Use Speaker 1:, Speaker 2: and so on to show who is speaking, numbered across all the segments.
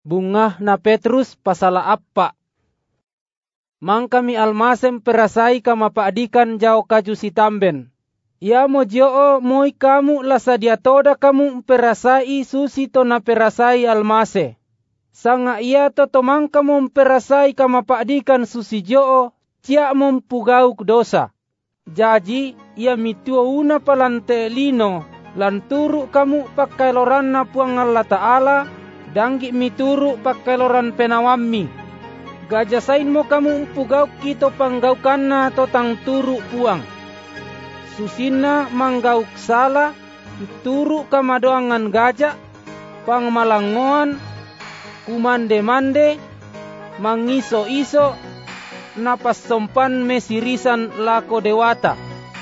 Speaker 1: Bungah na Petrus pasala apa? Mang kami almasem perasai kama paadikan jao kaju si tamben. Ia mo jio moi kamu lasa dia toda kamu perasai susi to na perasai almase. Sanga ia to tomang kamu perasai kama paadikan susi jio cia mempugau dosa. Jaji ia mituo una palante lino lanturu kamu pakai loranna puang Allah Ta'ala danggi mituru pakai loran penawammi. Gajasain mo kamu pugau kito panggaukanna to tang turu puang. Susina manggauk sala turu kamadoangan gajak pangmalangoan kumande-mande mangiso-iso napas sompan mesirisan lako dewata.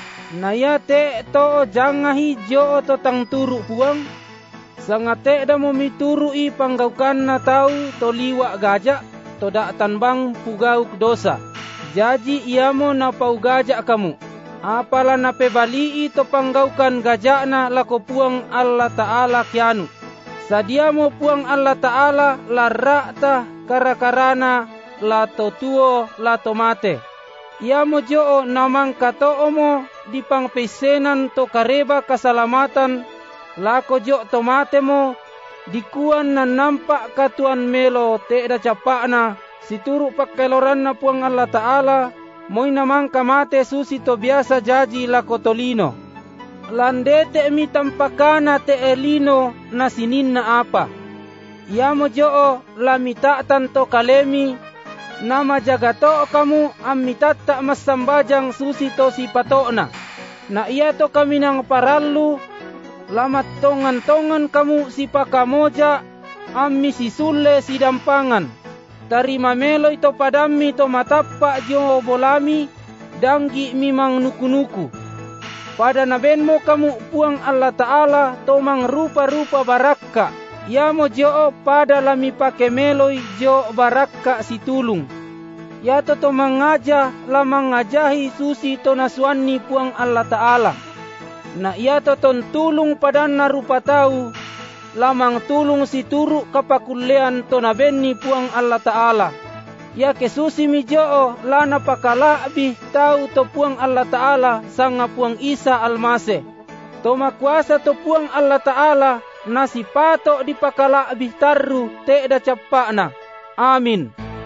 Speaker 1: Nayate to jangahi jo to tang turu puang. Sangate da mo mituru i panggaukanna tau to liwa gajak to dak tanbang pugau dosa. Jaji iamo na pau gajak kamu. Apala na pebali to panggaukan gajakna lako puang Allah Ta'ala kianu. Sadia mo puang Allah Ta'ala larrakta karakarana lato tuo lato mate. Iamo joo namang katoo mo di pangpesenan to kareba kasalamatan lako jo tomate mo dikuan na nampak katuan melo te da capakna situru pakkeloran na puang Allah Ta'ala moy namang kamate susi to biasa jaji lako tolino. Landete mi tampakana te elino na sinin na apa. Iamo joo lamitatan to kalemi nama jagato kamu amitatta masambajang susi to si patokna. Na iya to kami nang parallu lamat tongan-tongan kamu si pakamoja ammi si sulle si dampangan. Tarima melo ito padammi to matappa jo bolami danggi mimang nuku-nuku. Pada naben mo kamu puang Allah Ta'ala to mang rupa-rupa barakka. Ya mo jo pada lami pake meloi jo barakka si tulung. Ya to mangaja lamang ngajahi susi to naswani puang Allah Ta'ala. Na iya to tulung padanna rupa tau lamang tulung si turu kapakulean to nabenni puang Allah Ta'ala. Ya kesusi mi joo lana pakalabih tau to puang Allah Ta'ala sanga puang Isa almase. To makuasa to puang Allah Ta'ala nasi pato di pakalabih tarru te da capakna. Amin.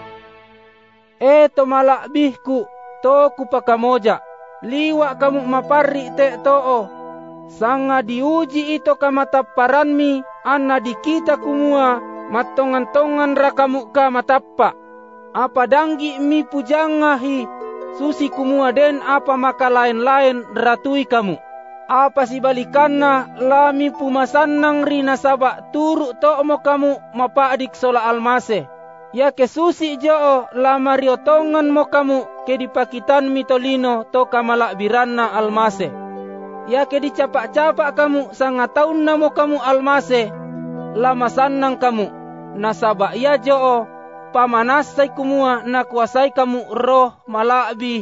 Speaker 1: To malabihku to ku pakamoja. Liwa kamu maparri te too. Sanga diuji ito kamataparanmi anna dikita kumua matongan-tongan rakamu ka matappa. Apa danggi mi pujangahi susi kumua den apa maka lain-lain ratui kamu. Apa si balikanna lami pumasannang rina saba turu to mo kamu mapaadik sola almase. Ya kesusi joo lama riotongan mo kamu ke dipakitan mitolino to kamalakbiranna almase. Ya ke dicapak-capak kamu sanga taun na mo kamu almase lama sannang kamu. Nasaba ya joo pamanasay kumua na kuasay kamu roh malakbi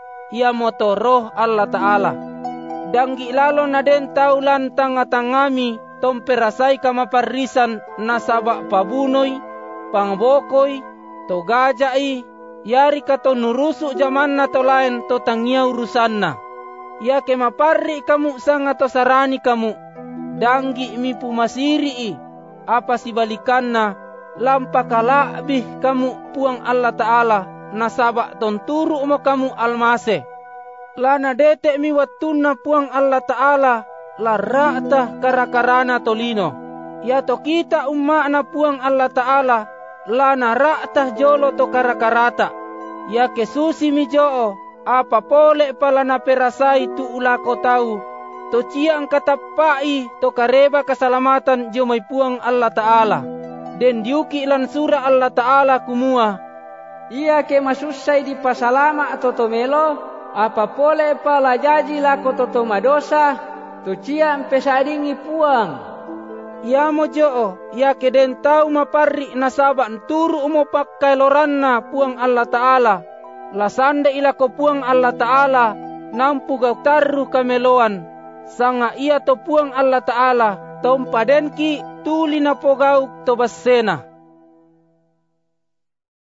Speaker 1: ya moto roh Allah Ta'ala. Danggi lalo na den tau lantang atangami tomperasay kamaparisan nasaba pabunoy pangbokoy to gajai yari ka to nurusu jaman na to lain to tangiaw rusanna. Ya ke maparri kamu sanga to sarani kamu danggi mi pumasiri apa si balikanna lampakalabih kamu puang Allah Ta'ala nasaba tonturu mo kamu almase. Lana dete mi wattunna puang Allah Ta'ala larrakta karakarana tolino. Ya to kita umma na puang Allah Ta'ala lana rakta jolo to karakarata. Ya kesusi mi joo apa pole pala na perasai tu ulako tau to ciang katapai to kareba keselamatan jomai puang Allah Ta'ala. Den diuki lan surah Allah Ta'ala kumua. Ia ke masusay di pasalama to tomelo apa pole pala jaji lako to madosa to ciang pesadingi puang. Ia mo joo ia ke den tau maparri nasaba turu mo pakai loranna puang Allah Ta'ala. Lasande ila ko puang Allah Ta'ala nampu gau tarru kameloan sanga ia to puang Allah Ta'ala tompadenki tuli na pogau to basena.